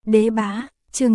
Đế bá, chương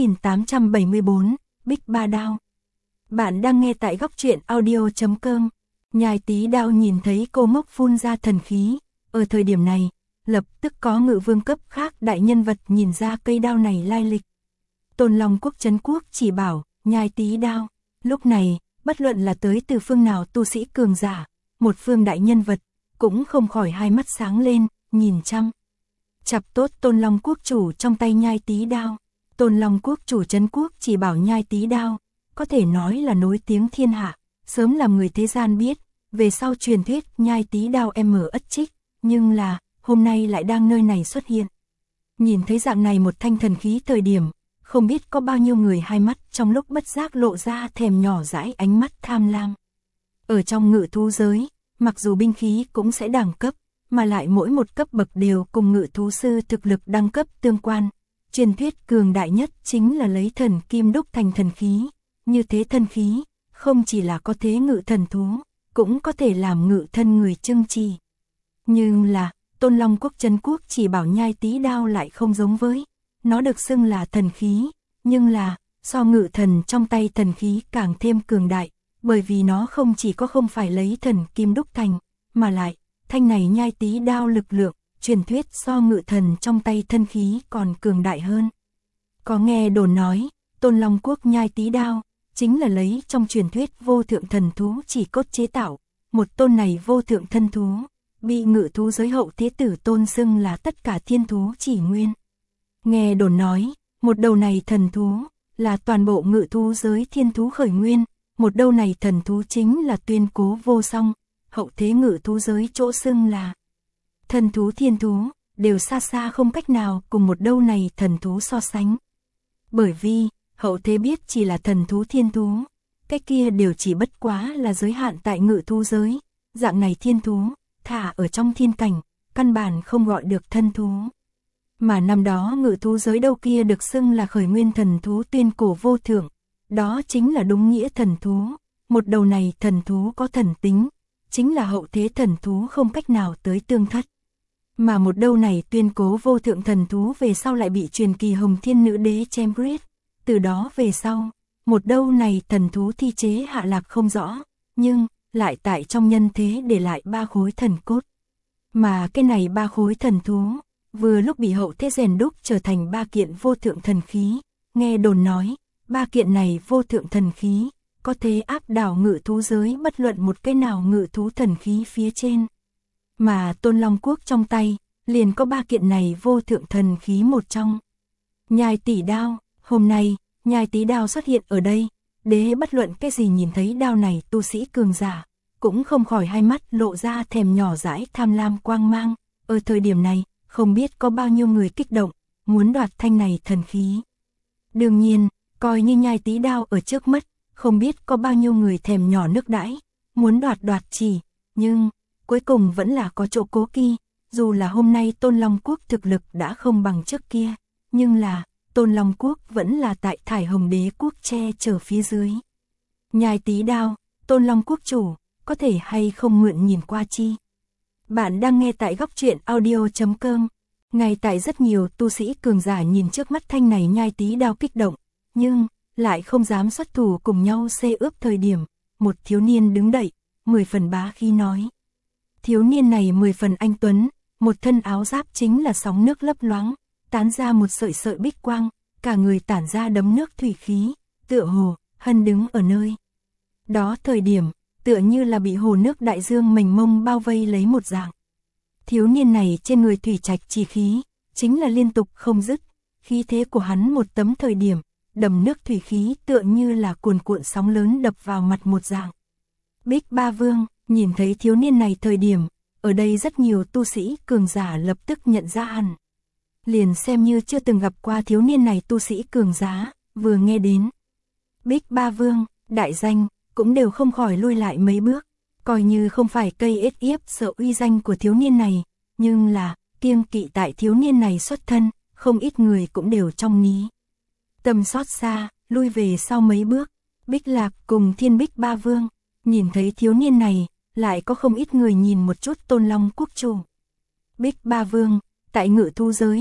6874, Bích Ba Đao. Bạn đang nghe tại góc truyện audio.com. Nhai Tí Đao nhìn thấy cô mốc phun ra thần khí. Ở thời điểm này, lập tức có ngự vương cấp khác đại nhân vật nhìn ra cây đao này lai lịch. Tôn Long Quốc Trấn Quốc chỉ bảo, Nhai Tí Đao. Lúc này, bất luận là tới từ phương nào tu sĩ cường giả, một phương đại nhân vật, cũng không khỏi hai mắt sáng lên, nhìn chăm chặp tốt Tôn Long Quốc chủ trong tay Nhai Tí Đao. Tôn Long Quốc chủ Trấn Quốc chỉ bảo Nhai Tí Đao, có thể nói là nối tiếng thiên hạ, sớm làm người thế gian biết, về sau truyền thuyết Nhai Tí Đao ất trích, nhưng là, hôm nay lại đang nơi này xuất hiện. Nhìn thấy dạng này một thanh thần khí thời điểm, không biết có bao nhiêu người hai mắt trong lúc bất giác lộ ra thèm nhỏ dãi ánh mắt tham lam. Ở trong ngự thú giới, mặc dù binh khí cũng sẽ đẳng cấp, mà lại mỗi một cấp bậc đều cùng ngự thú sư thực lực đẳng cấp tương quan. Truyền thuyết cường đại nhất chính là lấy thần kim đúc thành thần khí. Như thế thần khí, không chỉ là có thế ngự thần thú, cũng có thể làm ngự thân người trưng trì. Nhưng là, Tôn Long Quốc Trấn Quốc chỉ bảo Nhai Tí Đao lại không giống với. Nó được xưng là thần khí, nhưng là, so ngự thần trong tay thần khí càng thêm cường đại, bởi vì nó không chỉ có không phải lấy thần kim đúc thành, mà lại, thanh này Nhai Tí Đao lực lượng, truyền thuyết so ngự thần trong tay thân khí còn cường đại hơn. Có nghe đồn nói, Tôn Long Quốc Nhai Tí Đao, chính là lấy trong truyền thuyết vô thượng thần thú chỉ cốt chế tạo, một tôn này vô thượng thân thú, bị ngự thú giới hậu thế tử tôn xưng là tất cả thiên thú chỉ nguyên. Nghe đồn nói, một đầu này thần thú, là toàn bộ ngự thú giới thiên thú khởi nguyên, một đầu này thần thú chính là tuyên cố vô song, hậu thế ngự thú giới chỗ xưng là thần thú thiên thú, đều xa xa không cách nào cùng một đầu này thần thú so sánh. Bởi vì, hậu thế biết chỉ là thần thú thiên thú, cái kia đều chỉ bất quá là giới hạn tại ngự thú giới, dạng này thiên thú, thả ở trong thiên cảnh, căn bản không gọi được thân thú. Mà năm đó ngự thú giới đâu kia được xưng là khởi nguyên thần thú tuyên cổ vô thượng, đó chính là đúng nghĩa thần thú, một đầu này thần thú có thần tính, chính là hậu thế thần thú không cách nào tới tương thất. Mà một đầu này tuyên cố vô thượng thần thú về sau lại bị truyền kỳ Hồng Thiên Nữ Đế chém giết, từ đó về sau, một đầu này thần thú thi chế hạ lạc không rõ, nhưng lại tại trong nhân thế để lại 3 khối thần cốt. Mà cái này 3 khối thần thú, vừa lúc bị hậu thế rèn đúc trở thành 3 kiện vô thượng thần khí, nghe đồn nói, 3 kiện này vô thượng thần khí, có thể áp đảo ngự thú giới bất luận một cái nào ngự thú thần khí phía trên. Mà Tôn Long Quốc trong tay, liền có 3 kiện này vô thượng thần khí một trong. Nhai Tí Đao, hôm nay, Nhai Tí Đao xuất hiện ở đây, đế bất luận cái gì nhìn thấy đao này tu sĩ cường giả, cũng không khỏi hai mắt lộ ra thèm nhỏ dãi tham lam quang mang. Ở thời điểm này, không biết có bao nhiêu người kích động, muốn đoạt thanh này thần khí. Đương nhiên, coi như Nhai Tí Đao ở trước mắt, không biết có bao nhiêu người thèm nhỏ nước đãi, muốn đoạt chỉ, nhưng cuối cùng vẫn là có chỗ cố kỵ, dù là hôm nay Tôn Long Quốc thực lực đã không bằng trước kia, nhưng là Tôn Long Quốc vẫn là tại Thải Hồng Đế Quốc che chở phía dưới. Nhai Tí Đao, Tôn Long Quốc chủ, có thể hay không mượn nhìn qua chi? Bạn đang nghe tại góc truyện audio.com. Ngay tại rất nhiều tu sĩ cường giả nhìn trước mắt thanh này Nhai Tí Đao kích động, nhưng lại không dám xuất thủ cùng nhau xê ướp thời điểm, một thiếu niên đứng dậy, 10 phần bá khí nói. Thiếu niên này 10 phần anh tuấn, một thân áo giáp chính là sóng nước lấp loáng, tán ra một sợi sợi bích quang, cả người tản ra đấm nước thủy khí, tựa hồ hân đứng ở nơi đó thời điểm, tựa như là bị hồ nước đại dương mênh mông bao vây lấy một dạng. Thiếu niên này trên người thủy trạch chi khí, chính là liên tục không dứt, khí thế của hắn một tấm thời điểm, đầm nước thủy khí tựa như là cuồn cuộn sóng lớn đập vào mặt một dạng. Bích Ba Vương, nhìn thấy thiếu niên này thời điểm, ở đây rất nhiều tu sĩ cường giả lập tức nhận ra hẳn. Liền xem như chưa từng gặp qua thiếu niên này tu sĩ cường giá, vừa nghe đến Bích Ba Vương, đại danh, cũng đều không khỏi lui lại mấy bước, coi như không phải cây ết yếp sợ uy danh của thiếu niên này, nhưng là, kiêng kỵ tại thiếu niên này xuất thân, không ít người cũng đều trong ní tâm xót xa, lui về sau mấy bước. Bích Lạc cùng Thiên Bích Ba Vương, nhìn thấy thiếu niên này, lại có không ít người nhìn một chút Tôn Long Quốc chủ. Bích Ba Vương, tại ngự thú giới,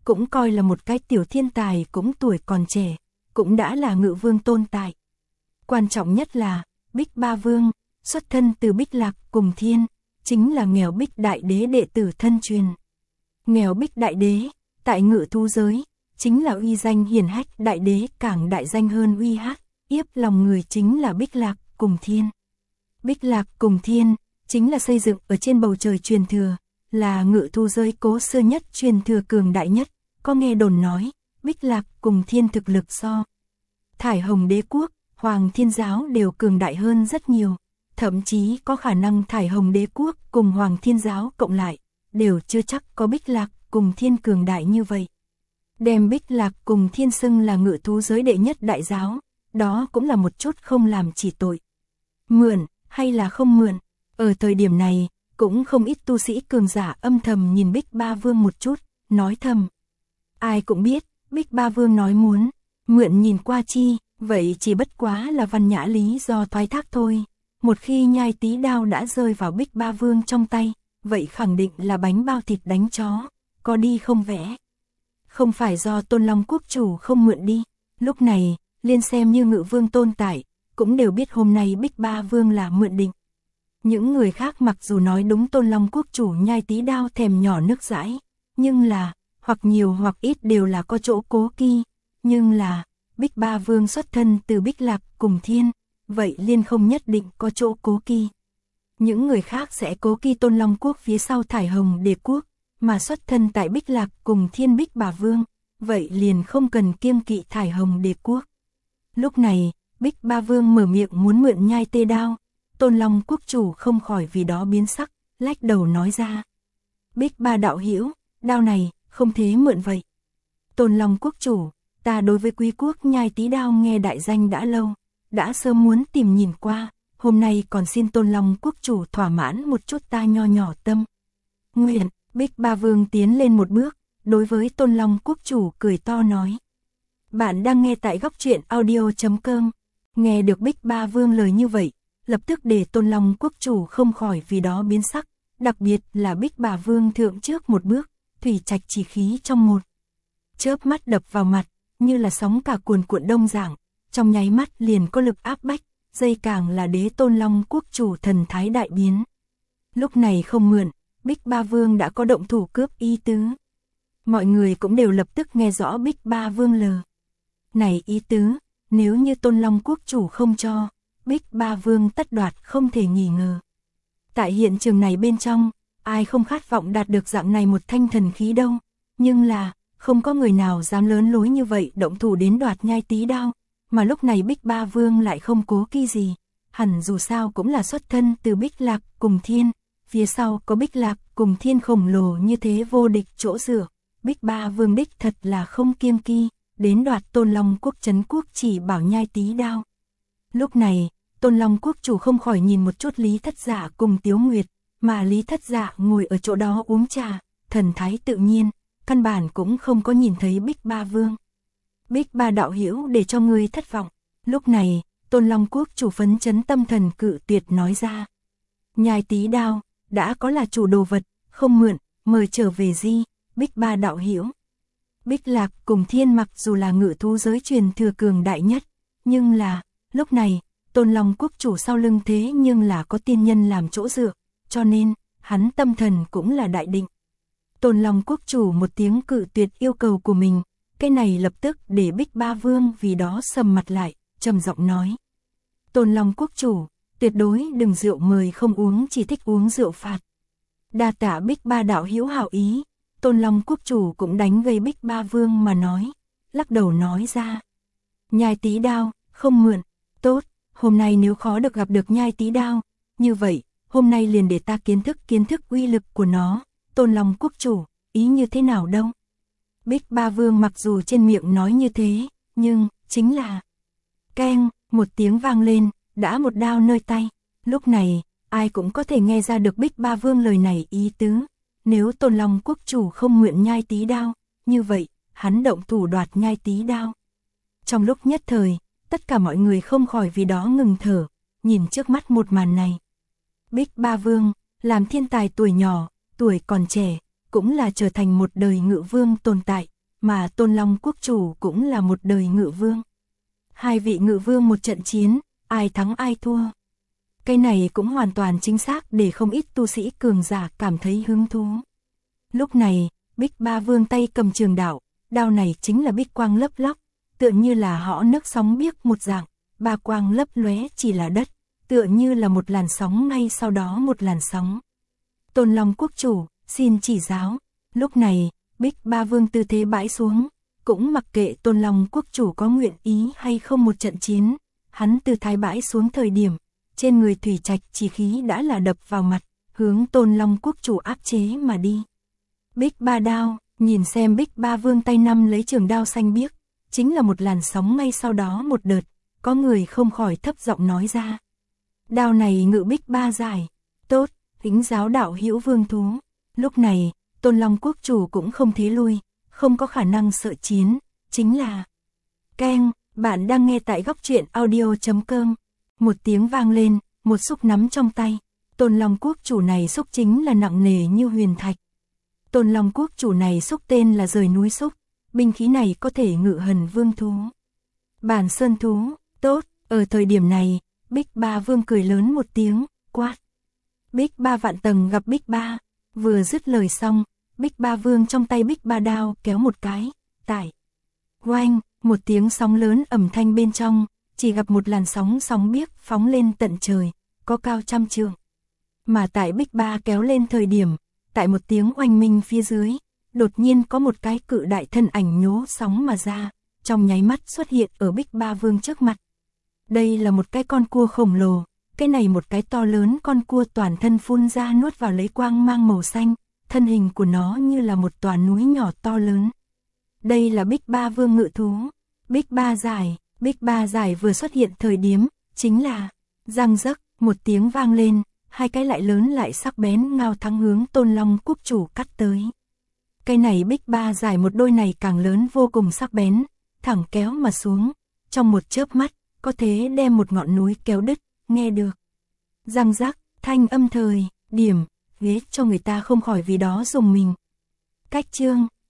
cũng coi là một cái tiểu thiên tài, cũng tuổi còn trẻ, cũng đã là ngự vương tồn tại. Quan trọng nhất là, Bích Ba Vương, xuất thân từ Bích Lạc Cùng Thiên, chính là Nghèo Bích Đại Đế đệ tử thân truyền. Nghèo Bích Đại Đế, tại ngự thú giới, chính là uy danh hiển hách đại đế, càng đại danh hơn uy hát, yếp lòng người chính là Bích Lạc Cùng Thiên. Bích Lạc Cùng Thiên, chính là xây dựng ở trên bầu trời truyền thừa, là ngự thú giới cố xưa nhất truyền thừa cường đại nhất, có nghe đồn nói, Bích Lạc Cùng Thiên thực lực so Thải Hồng Đế Quốc, Hoàng Thiên Giáo đều cường đại hơn rất nhiều, thậm chí có khả năng Thải Hồng Đế Quốc cùng Hoàng Thiên Giáo cộng lại, đều chưa chắc có Bích Lạc Cùng Thiên cường đại như vậy. Đem Bích Lạc Cùng Thiên xưng là ngự thú giới đệ nhất đại giáo, đó cũng là một chút không làm chỉ tội. Mượn, hay là không mượn, ở thời điểm này, cũng không ít tu sĩ cường giả âm thầm nhìn Bích Ba Vương một chút, nói thầm. Ai cũng biết, Bích Ba Vương nói muốn mượn nhìn qua chi, vậy chỉ bất quá là văn nhã lý do thoái thác thôi. Một khi nhai tí đao đã rơi vào Bích Ba Vương trong tay, vậy khẳng định là bánh bao thịt đánh chó, có đi không vẽ. Không phải do Tôn Long Quốc chủ không mượn đi, lúc này, liên xem như ngự vương tồn tại, cũng đều biết hôm nay Bích Ba Vương là mượn định. Những người khác mặc dù nói đúng Tôn Long Quốc chủ nhai tí đao thèm nhỏ nước dãi, nhưng là, hoặc nhiều hoặc ít đều là có chỗ cố kỳ, nhưng là, Bích Ba Vương xuất thân từ Bích Lạc Cùng Thiên, vậy liên không nhất định có chỗ cố kỳ. Những người khác sẽ cố kỳ Tôn Long Quốc phía sau Thải Hồng Đế Quốc, mà xuất thân tại Bích Lạc Cùng Thiên Bích Ba Vương, vậy liền không cần kiêng kỵ Thải Hồng Đế Quốc. Lúc này, Bích Ba Vương mở miệng muốn mượn nhai tê đao, Tôn Long Quốc chủ không khỏi vì đó biến sắc, lách đầu nói ra. Bích Ba đạo hữu, đao này, không thế mượn vậy. Tôn Long Quốc chủ, ta đối với quý quốc nhai tí đao nghe đại danh đã lâu, đã sớm muốn tìm nhìn qua, hôm nay còn xin Tôn Long Quốc chủ thỏa mãn một chút ta nho nhỏ tâm. Nguyện, Bích Ba Vương tiến lên một bước, đối với Tôn Long Quốc chủ cười to nói. Bạn đang nghe tại góc truyện audio.com, nghe được Bích Ba Vương lời như vậy, lập tức để Tôn Long Quốc chủ không khỏi vì đó biến sắc, đặc biệt là Bích Ba Vương thượng trước một bước, thủy trạch chỉ khí trong một chớp mắt đập vào mặt, như là sóng cả cuồn cuộn đông giảng, trong nháy mắt liền có lực áp bách, dây càng là đế Tôn Long Quốc chủ thần thái đại biến. Lúc này không mượn, Bích Ba Vương đã có động thủ cướp ý tứ. Mọi người cũng đều lập tức nghe rõ Bích Ba Vương lờ này ý tứ, nếu như Tôn Long Quốc chủ không cho, Bích Ba Vương tất đoạt không thể nghi ngờ. Tại hiện trường này bên trong, ai không khát vọng đạt được dạng này một thanh thần khí đâu, nhưng là, không có người nào dám lớn lối như vậy động thủ đến đoạt nhai tí đao, mà lúc này Bích Ba Vương lại không cố kỳ gì, hẳn dù sao cũng là xuất thân từ Bích Lạc Cùng Thiên, phía sau có Bích Lạc Cùng Thiên khổng lồ như thế vô địch chỗ dựa, Bích Ba Vương đích thật là không kiêng kỳ, đến đoạt Tôn Long Quốc trấn quốc chỉ bảo nhai tí đao. Lúc này, Tôn Long Quốc chủ không khỏi nhìn một chút Lý Thất Dạ cùng Tiếu Nguyệt, mà Lý Thất Dạ ngồi ở chỗ đó uống trà, thần thái tự nhiên, căn bản cũng không có nhìn thấy Bích Ba Vương. Bích Ba đạo hữu để cho ngươi thất vọng. Lúc này, Tôn Long Quốc chủ phấn chấn tâm thần cự tuyệt nói ra. Nhai tí đao, đã có là chủ đồ vật, không mượn, mời trở về di, Bích Ba đạo hữu. Bích Lạc Cùng Thiên mặc dù là ngự thú giới truyền thừa cường đại nhất, nhưng là, lúc này, Tôn Long Quốc chủ sau lưng thế nhưng là có tiên nhân làm chỗ dựa, cho nên, hắn tâm thần cũng là đại định. Tôn Long Quốc chủ một tiếng cự tuyệt yêu cầu của mình, cái này lập tức để Bích Ba Vương vì đó sầm mặt lại, trầm giọng nói. Tôn Long Quốc chủ, tuyệt đối đừng rượu mời không uống, chỉ thích uống rượu phạt. Đa tạ Bích Ba đạo hữu hảo ý, Tôn Long Quốc chủ cũng đánh gây Bích Ba Vương mà nói, lắc đầu nói ra. Nhai tí đao, không mượn, tốt, hôm nay nếu khó được gặp được nhai tí đao, như vậy, hôm nay liền để ta kiến thức uy lực của nó, Tôn Long Quốc chủ, ý như thế nào đâu. Bích Ba Vương mặc dù trên miệng nói như thế, nhưng, chính là keng, một tiếng vang lên, đã một đao nơi tay. Lúc này, ai cũng có thể nghe ra được Bích Ba Vương lời này ý tứ. Nếu Tôn Long Quốc chủ không nguyện nhai tí đao, như vậy, hắn động thủ đoạt nhai tí đao. Trong lúc nhất thời, tất cả mọi người không khỏi vì đó ngừng thở, nhìn trước mắt một màn này. Bích Ba Vương, làm thiên tài tuổi nhỏ, tuổi còn trẻ, cũng là trở thành một đời ngự vương tồn tại, mà Tôn Long quốc chủ cũng là một đời ngự vương. Hai vị ngự vương một trận chiến, ai thắng ai thua. Cái này cũng hoàn toàn chính xác để không ít tu sĩ cường giả cảm thấy hứng thú. Lúc này, Bích Ba Vương tay cầm trường đao, đao này chính là bích quang lấp lóc, tựa như là hõ nước sóng biếc một dạng, ba quang lấp lóe chỉ là đất, tựa như là một làn sóng ngay sau đó một làn sóng. Tôn Long quốc chủ, xin chỉ giáo. Lúc này, Bích Ba Vương tư thế bãi xuống, cũng mặc kệ Tôn Long quốc chủ có nguyện ý hay không một trận chiến, hắn tư thái bãi xuống thời điểm, trên người thủy trạch chỉ khí đã là đập vào mặt, hướng Tôn Long quốc chủ áp chế mà đi. Bích Ba đao, nhìn xem Bích Ba Vương tay nắm lấy trường đao xanh biếc, chính là một làn sóng ngay sau đó một đợt, có người không khỏi thấp giọng nói ra. Đao này ngự Bích Ba giải, tốt, Thính giáo đạo hữu vương thú. Lúc này, Tôn Long quốc chủ cũng không thế lui, không có khả năng sợ chiến, chính là keng, bạn đang nghe tại góc truyện audio.com. Một tiếng vang lên, một xúc nắm trong tay. Tôn Long quốc chủ này xúc chính là nặng nề như huyền thạch. Tôn Long quốc chủ này xúc tên là rời núi xúc, binh khí này có thể ngự hần vương thú. Bản sơn thú, tốt, ở thời điểm này, Bích Ba Vương cười lớn một tiếng, quát. Bích Ba vạn tầng gặp Bích Ba, vừa dứt lời xong, Bích Ba Vương trong tay Bích Ba đao kéo một cái, tải. Oanh, một tiếng sóng lớn ầm thanh bên trong, chỉ gặp một làn sóng biếc phóng lên tận trời, có cao trăm trượng. Mà tại Bích Ba kéo lên thời điểm, tại một tiếng oanh minh phía dưới, đột nhiên có một cái cự đại thân ảnh nhố sóng mà ra, trong nháy mắt xuất hiện ở Bích Ba Vương trước mặt. Đây là một cái con cua khổng lồ, cái này một cái to lớn con cua toàn thân phun ra nuốt vào lấy quang mang màu xanh, thân hình của nó như là một tòa núi nhỏ to lớn. Đây là Bích Ba Vương ngự thú, Bích Ba giải. Bích Ba giải vừa xuất hiện thời điểm, chính là răng rắc, một tiếng vang lên, hai cái lại lớn lại sắc bén ngao thắng hướng Tôn Long quốc chủ cắt tới. Cái này Bích Ba giải một đôi này càng lớn vô cùng sắc bén, thẳng kéo mà xuống, trong một chớp mắt, có thể đem một ngọn núi kéo đứt, nghe được. Răng rắc, thanh âm thời điểm, ghế cho người ta không khỏi vì đó dùng mình. Cách chương